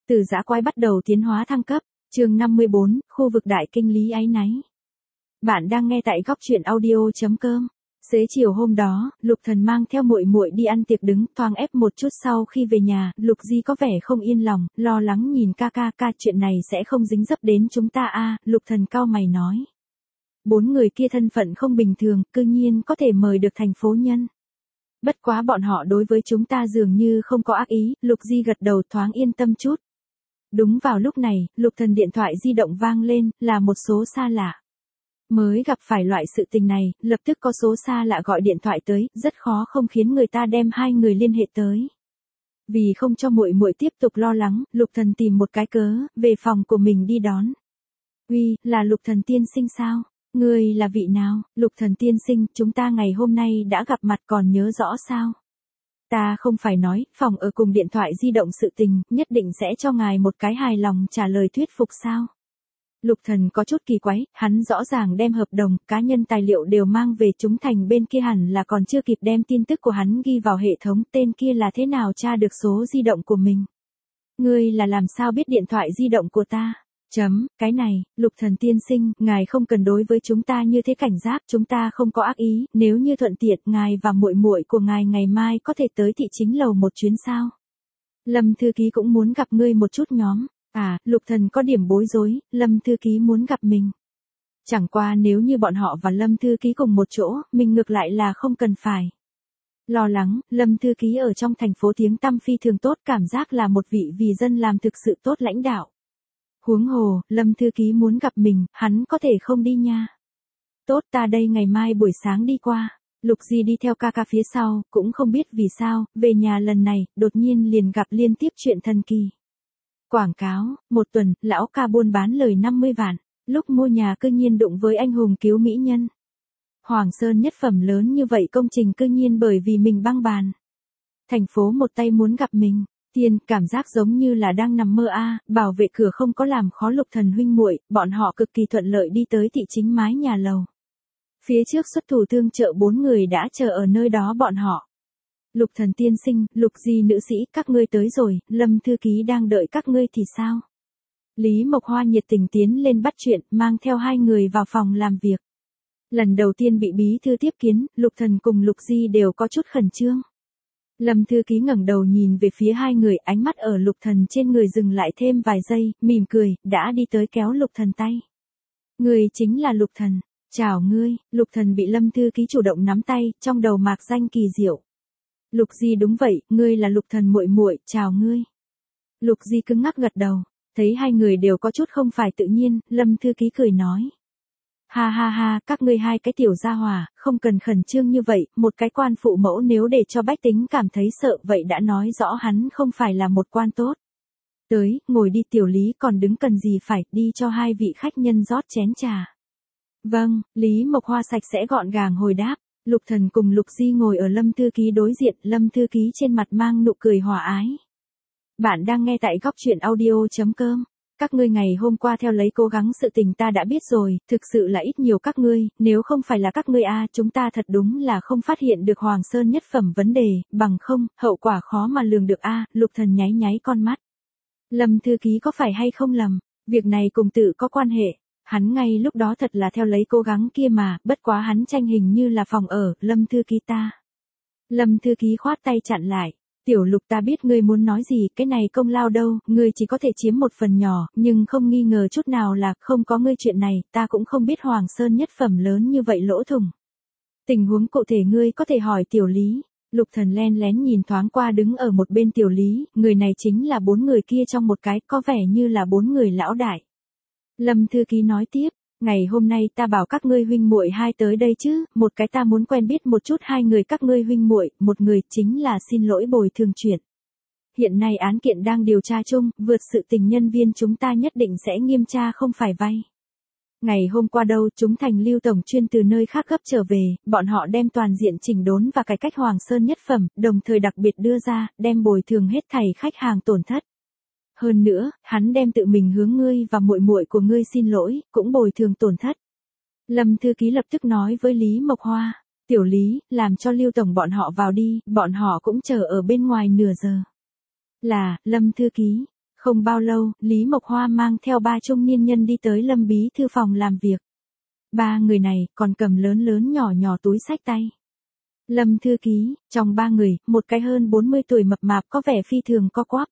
Từ dã quái bắt đầu tiến hóa thăng cấp, chương 54, khu vực đại kinh lý áy náy. Bạn đang nghe tại góc truyện audio.com. Xế chiều hôm đó, Lục Thần mang theo muội muội đi ăn tiệc đứng, thoáng ép một chút sau khi về nhà, Lục Di có vẻ không yên lòng, lo lắng nhìn ca, chuyện này sẽ không dính dấp đến chúng ta à, Lục Thần cau mày nói. 4 người kia thân phận không bình thường, cư nhiên có thể mời được thành phố nhân. Bất quá bọn họ đối với chúng ta dường như không có ác ý, Lục Di gật đầu thoáng yên tâm chút. Đúng vào lúc này, Lục Thần điện thoại di động vang lên, là một số xa lạ. Mới gặp phải loại sự tình này, lập tức có số xa lạ gọi điện thoại tới, rất khó không khiến người ta đem hai người liên hệ tới. Vì không cho muội muội tiếp tục lo lắng, Lục Thần tìm một cái cớ, về phòng của mình đi đón. Uy, là Lục Thần tiên sinh sao? Ngươi là vị nào? Lục Thần tiên sinh, chúng ta ngày hôm nay đã gặp mặt còn nhớ rõ sao? Ta không phải nói, phòng ở cùng điện thoại di động sự tình, nhất định sẽ cho ngài một cái hài lòng trả lời thuyết phục sao? Lục Thần có chút kỳ quái, hắn rõ ràng đem hợp đồng, cá nhân tài liệu đều mang về chúng thành bên kia hẳn là còn chưa kịp đem tin tức của hắn ghi vào hệ thống, tên kia là thế nào tra được số di động của mình? Ngươi là làm sao biết điện thoại di động của ta? Cái này, Lục Thần tiên sinh, ngài không cần đối với chúng ta như thế cảnh giác, chúng ta không có ác ý, nếu như thuận tiện, ngài và muội muội của ngài ngày mai có thể tới thị chính lầu một chuyến sao? Lâm thư ký cũng muốn gặp ngươi một chút nhóm. À, Lục Thần có điểm bối rối, Lâm thư ký muốn gặp mình. Chẳng qua nếu như bọn họ và Lâm thư ký cùng một chỗ, mình ngược lại là không cần phải lo lắng, Lâm thư ký ở trong thành phố tiếng tăm phi thường tốt, cảm giác là một vị vì dân làm thực sự tốt lãnh đạo. Huống hồ, Lâm thư ký muốn gặp mình, hắn có thể không đi nha. Tốt, ta đây ngày mai buổi sáng đi qua. Lục Di đi theo ca phía sau, cũng không biết vì sao, về nhà lần này, đột nhiên liền gặp liên tiếp chuyện thần kỳ. Quảng cáo, một tuần, lão ca buôn bán lời 50 vạn, lúc mua nhà cư nhiên đụng với anh hùng cứu mỹ nhân. Hoàng Sơn nhất phẩm lớn như vậy công trình cư nhiên bởi vì mình băng bàn. Thành phố một tay muốn gặp mình, tiền, cảm giác giống như là đang nằm mơ a. Bảo vệ cửa không có làm khó Lục Thần huynh muội, bọn họ cực kỳ thuận lợi đi tới thị chính mái nhà lầu. Phía trước xuất thủ tương trợ 4 người đã chờ ở nơi đó bọn họ. Lục Thần tiên sinh, Lục Di nữ sĩ, các ngươi tới rồi, Lâm thư ký đang đợi các ngươi thì sao? Lý Mộc Hoa nhiệt tình tiến lên bắt chuyện, mang theo hai người vào phòng làm việc. Lần đầu tiên bị bí thư tiếp kiến, Lục Thần cùng Lục Di đều có chút khẩn trương. Lâm thư ký ngẩng đầu nhìn về phía hai người, ánh mắt ở Lục Thần trên người dừng lại thêm vài giây, mỉm cười, đã đi tới kéo Lục Thần tay. Người chính là Lục Thần, chào ngươi. Lục Thần bị Lâm thư ký chủ động nắm tay, trong đầu mạc danh kỳ diệu. Lục Di đúng vậy, ngươi là Lục Thần muội muội, chào ngươi. Lục Di cứng ngắc gật đầu, thấy hai người đều có chút không phải tự nhiên, Lâm thư ký cười nói. Ha, các ngươi hai cái tiểu gia hỏa, không cần khẩn trương như vậy, một cái quan phụ mẫu nếu để cho bách tính cảm thấy sợ vậy đã nói rõ hắn không phải là một quan tốt. Tới, ngồi đi tiểu Lý còn đứng cần gì phải, đi cho hai vị khách nhân rót chén trà. Vâng, Lý Mộc Hoa sạch sẽ gọn gàng hồi đáp. Lục Thần cùng Lục Di ngồi ở Lâm thư ký đối diện, Lâm thư ký trên mặt mang nụ cười hòa ái. Bạn đang nghe tại góc truyện audio.com. Các ngươi ngày hôm qua theo lấy cố gắng sự tình ta đã biết rồi, thực sự là ít nhiều các ngươi, nếu không phải là các ngươi chúng ta thật đúng là không phát hiện được Hoàng Sơn nhất phẩm vấn đề, bằng không, hậu quả khó mà lường được Lục Thần nháy nháy con mắt. Lâm thư ký có phải hay không lầm, việc này cùng tự có quan hệ. Hắn ngay lúc đó thật là theo lấy cố gắng kia mà, bất quá hắn tranh hình như là phòng ở, Lâm thư ký ta. Lâm thư ký khoát tay chặn lại. Tiểu Lục ta biết ngươi muốn nói gì, cái này công lao đâu, ngươi chỉ có thể chiếm một phần nhỏ, nhưng không nghi ngờ chút nào là không có ngươi chuyện này, ta cũng không biết Hoàng Sơn nhất phẩm lớn như vậy lỗ thủng. Tình huống cụ thể ngươi có thể hỏi Tiểu Lý. Lục Thần len lén nhìn thoáng qua đứng ở một bên Tiểu Lý, người này chính là 4 người kia trong một cái, có vẻ như là 4 người lão đại. Lâm thư ký nói tiếp, ngày hôm nay ta bảo các ngươi huynh muội hai tới đây chứ, một cái ta muốn quen biết một chút hai người các ngươi huynh muội, một người chính là xin lỗi bồi thường chuyện. Hiện nay án kiện đang điều tra chung, vượt sự tình nhân viên chúng ta nhất định sẽ nghiêm tra không phải vay. Ngày hôm qua đâu chúng thành Lưu tổng chuyên từ nơi khác gấp trở về, bọn họ đem toàn diện chỉnh đốn và cải cách Hoàng Sơn nhất phẩm, đồng thời đặc biệt đưa ra, đem bồi thường hết thảy khách hàng tổn thất. Hơn nữa, hắn đem tự mình hướng ngươi và muội muội của ngươi xin lỗi, cũng bồi thường tổn thất. Lâm thư ký lập tức nói với Lý Mộc Hoa, Tiểu Lý, làm cho Lưu tổng bọn họ vào đi, bọn họ cũng chờ ở bên ngoài nửa giờ. Là, Lâm thư ký, Không bao lâu, Lý Mộc Hoa mang theo 3 trung niên nhân đi tới Lâm bí thư phòng làm việc. 3 người này còn cầm lớn lớn nhỏ nhỏ túi xách tay. Lâm thư ký, trong 3 người, một cái hơn 40 tuổi mập mạp có vẻ phi thường co quắp.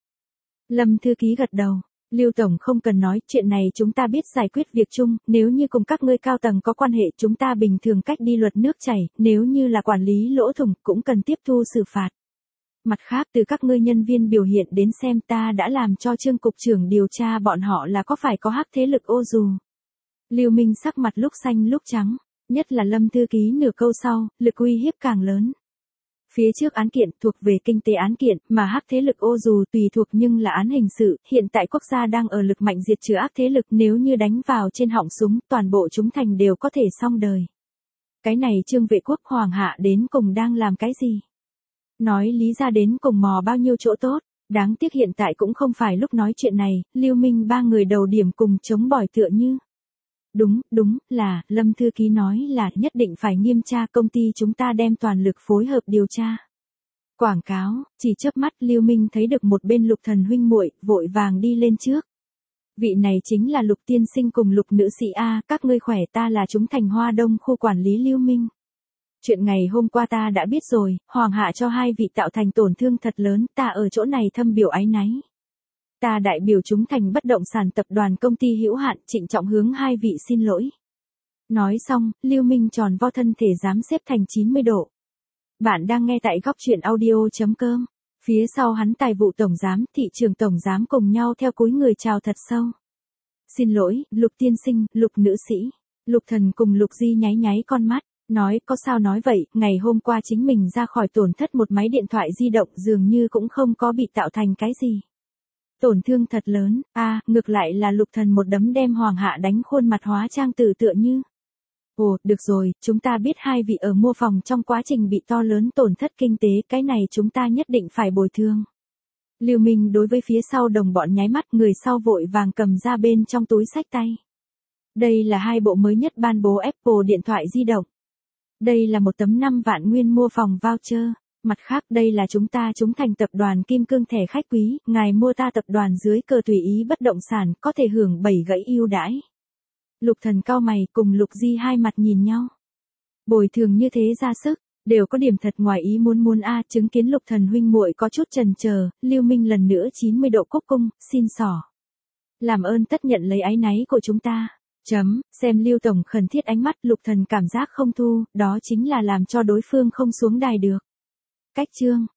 Lâm thư ký gật đầu. Lưu Tổng không cần nói, chuyện này chúng ta biết giải quyết việc chung, nếu như cùng các ngươi cao tầng có quan hệ chúng ta bình thường cách đi luật nước chảy, nếu như là quản lý lỗ thủng cũng cần tiếp thu xử phạt. Mặt khác từ các ngươi nhân viên biểu hiện đến xem ta đã làm cho Trương cục trưởng điều tra bọn họ là có phải có hắc thế lực ô dù. Lưu Minh sắc mặt lúc xanh lúc trắng, nhất là Lâm thư ký nửa câu sau, lực uy hiếp càng lớn. Phía trước án kiện thuộc về kinh tế án kiện, mà hắc thế lực ô dù tùy thuộc nhưng là án hình sự, hiện tại quốc gia đang ở lực mạnh diệt trừ ác thế lực, nếu như đánh vào trên họng súng, toàn bộ chúng thành đều có thể xong đời. Cái này Trương vệ quốc hoàng hạ đến cùng đang làm cái gì? Nói lý ra đến cùng mò bao nhiêu chỗ tốt, đáng tiếc hiện tại cũng không phải lúc nói chuyện này, Lưu Minh 3 người đầu điểm cùng chống bỏi tựa như. Đúng, là, Lâm thư ký nói là nhất định phải nghiêm tra, công ty chúng ta đem toàn lực phối hợp điều tra. Quảng cáo, chỉ chớp mắt Lưu Minh thấy được một bên Lục Thần huynh muội, vội vàng đi lên trước. Vị này chính là Lục tiên sinh cùng Lục nữ sĩ A, các ngươi khỏe, ta là chúng thành Hoa Đông khu quản lý Lưu Minh. Chuyện ngày hôm qua ta đã biết rồi, hoàng hạ cho 2 vị tạo thành tổn thương thật lớn, ta ở chỗ này thâm biểu áy náy. Ta đại biểu chúng thành bất động sản tập đoàn công ty hữu hạn, trịnh trọng hướng 2 vị xin lỗi. Nói xong, Lưu Minh tròn vo thân thể dám xếp thành 90 độ. Bạn đang nghe tại góc truyện audio.com. Phía sau hắn tài vụ tổng giám, thị trường tổng giám cùng nhau theo cúi người chào thật sâu. Xin lỗi, Lục tiên sinh, Lục nữ sĩ. Lục Thần cùng Lục Di nháy nháy con mắt, nói có sao nói vậy, ngày hôm qua chính mình ra khỏi tổn thất một máy điện thoại di động dường như cũng không có bị tạo thành cái gì. Tổn thương thật lớn, ngược lại là Lục Thần một đấm đem hoàng hạ đánh khuôn mặt hóa trang tử tựa như. Ồ, được rồi, chúng ta biết 2 vị ở mua phòng trong quá trình bị to lớn tổn thất kinh tế, cái này chúng ta nhất định phải bồi thường. Lưu Minh đối với phía sau đồng bọn nháy mắt, người sau vội vàng cầm ra bên trong túi xách tay. Đây là 2 bộ mới nhất ban bố Apple điện thoại di động. Đây là một tấm 5 vạn nguyên mua phòng voucher. Mặt khác đây là chúng thành tập đoàn Kim Cương thẻ khách quý, ngài mua ta tập đoàn dưới cờ tùy ý bất động sản, có thể hưởng 7 gãy ưu đãi. Lục Thần cau mày cùng Lục Di hai mặt nhìn nhau. Bồi thường như thế ra sức, đều có điểm thật ngoài ý muốn chứng kiến Lục Thần huynh muội có chút chần chờ, Lưu Minh lần nữa 90 độ cúc cung, xin xỏ. Làm ơn tất nhận lấy áy náy của chúng ta. Xem Lưu tổng khẩn thiết ánh mắt, Lục Thần cảm giác không thu, đó chính là làm cho đối phương không xuống đài được. Cách chương